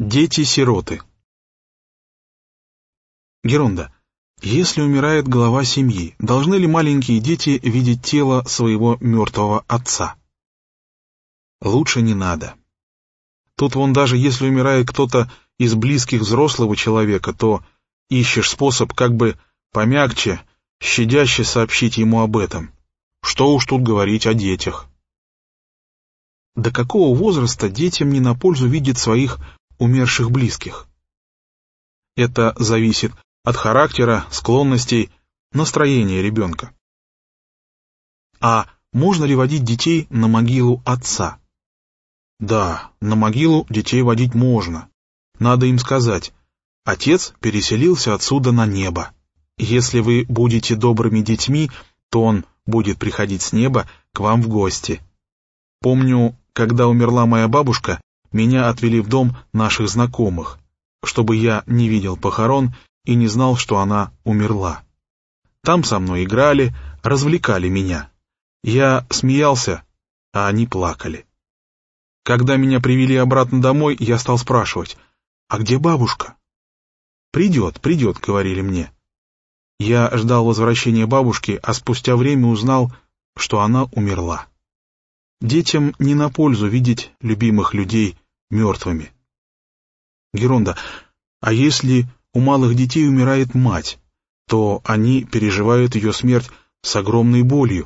Дети-сироты. Геронда. Если умирает глава семьи, должны ли маленькие дети видеть тело своего мертвого отца? Лучше не надо. Тут вон даже если умирает кто-то из близких взрослого человека, то ищешь способ как бы помягче, щадяще сообщить ему об этом. Что уж тут говорить о детях. До какого возраста детям не на пользу видеть своих умерших близких? Это зависит от характера, склонностей, настроения ребенка. А можно ли водить детей на могилу отца? Да, на могилу детей водить можно. Надо им сказать: отец переселился отсюда на небо. Если вы будете добрыми детьми, то он будет приходить с неба к вам в гости. Помню, когда умерла моя бабушка, меня отвели в дом наших знакомых, чтобы я не видел похорон и не знал, что она умерла. Там со мной играли, развлекали меня. Я смеялся, а они плакали. Когда меня привели обратно домой, я стал спрашивать: «А где бабушка?» «Придет, придет», — говорили мне. Я ждал возвращения бабушки, а спустя время узнал, что она умерла. Детям не на пользу видеть любимых людей мертвыми. Геронда. А если у малых детей умирает мать, то они переживают ее смерть с огромной болью.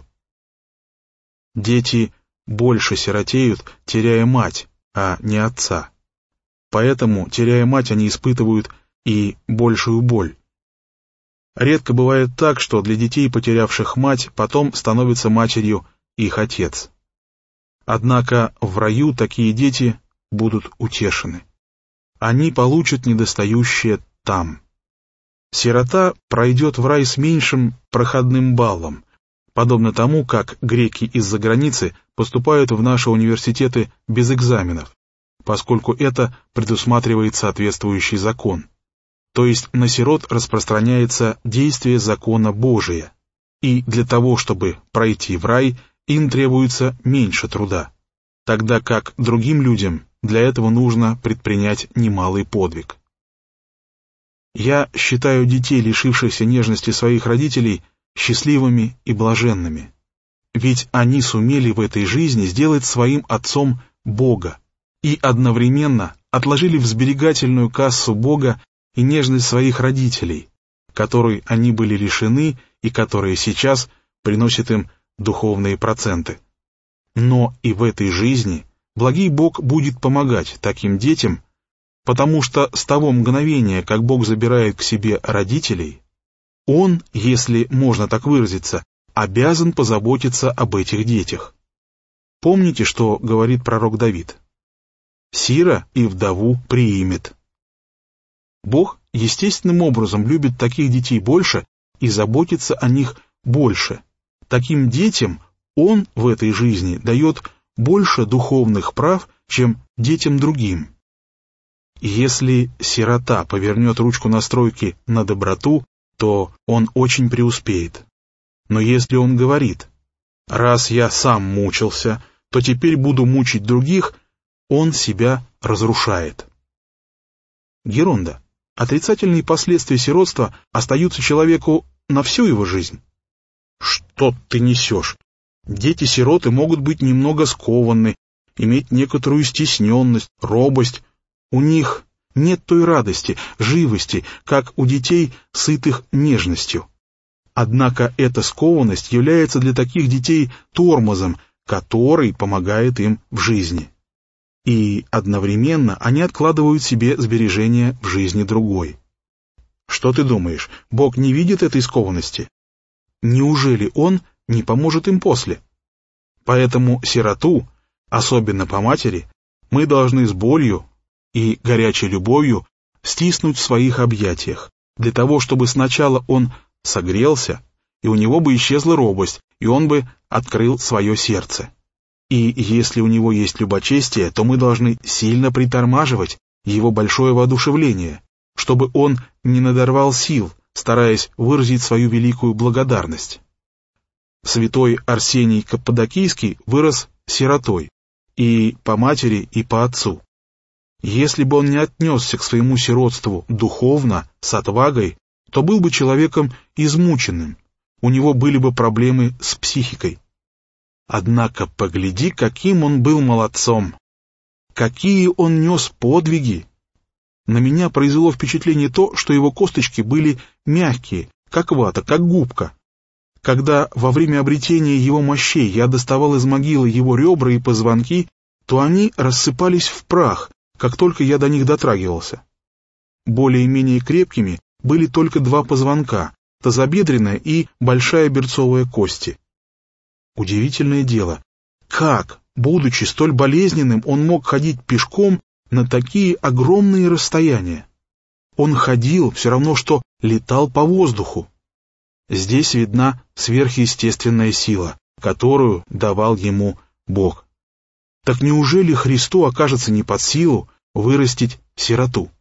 Дети больше сиротеют, теряя мать, а не отца. Поэтому, теряя мать, они испытывают и большую боль. Редко бывает так, что для детей, потерявших мать, потом становится матерью их отец. Однако в раю такие дети будут утешены. Они получат недостающее там. Сирота пройдет в рай с меньшим проходным баллом, подобно тому, как греки из-за границы поступают в наши университеты без экзаменов, поскольку это предусматривает соответствующий закон. То есть на сирот распространяется действие закона Божия, и для того, чтобы пройти в рай, им требуется меньше труда, тогда как другим людям для этого нужно предпринять немалый подвиг. Я считаю детей, лишившихся нежности своих родителей, счастливыми и блаженными, ведь они сумели в этой жизни сделать своим отцом Бога и одновременно отложили в сберегательную кассу Бога и нежность своих родителей, которой они были лишены и которые сейчас приносят им духовные проценты. Но и в этой жизни благий Бог будет помогать таким детям, потому что с того мгновения, как Бог забирает к себе родителей, Он, если можно так выразиться, обязан позаботиться об этих детях. Помните, что говорит пророк Давид? «Сира и вдову приимет». Бог естественным образом любит таких детей больше и заботится о них больше. Таким детям Он в этой жизни дает больше духовных прав, чем детям другим. Если сирота повернет ручку настройки на доброту, то он очень преуспеет. Но если он говорит: «Раз я сам мучился, то теперь буду мучить других», он себя разрушает. Геронда. Отрицательные последствия сиротства остаются человеку на всю его жизнь. Что ты несешь? Дети-сироты могут быть немного скованы, иметь некоторую стесненность, робость. У них нет той радости, живости, как у детей, сытых нежностью. Однако эта скованность является для таких детей тормозом, который помогает им в жизни. И одновременно они откладывают себе сбережения в жизни другой. Что ты думаешь, Бог не видит этой скованности? Неужели Он не поможет им после? Поэтому сироту, особенно по матери, мы должны с болью и горячей любовью стиснуть в своих объятиях, для того, чтобы сначала он согрелся, и у него бы исчезла робость, и он бы открыл свое сердце. И если у него есть любочестие, то мы должны сильно притормаживать его большое воодушевление, чтобы он не надорвал сил, стараясь выразить свою великую благодарность. Святой Арсений Каппадокийский вырос сиротой и по матери, и по отцу. Если бы он не отнесся к своему сиротству духовно, с отвагой, то был бы человеком измученным, у него были бы проблемы с психикой. Однако погляди, каким он был молодцом, какие он нес подвиги. На меня произвело впечатление то, что его косточки были мягкие, как вата, как губка. Когда во время обретения его мощей я доставал из могилы его ребра и позвонки, то они рассыпались в прах, как только я до них дотрагивался. Более-менее крепкими были только два позвонка, тазобедренная и большая берцовая кости. Удивительное дело, как, будучи столь болезненным, он мог ходить пешком на такие огромные расстояния? Он ходил все равно, что летал по воздуху. Здесь видна сверхъестественная сила, которую давал ему Бог. Так неужели Христу окажется не под силу вырастить сироту?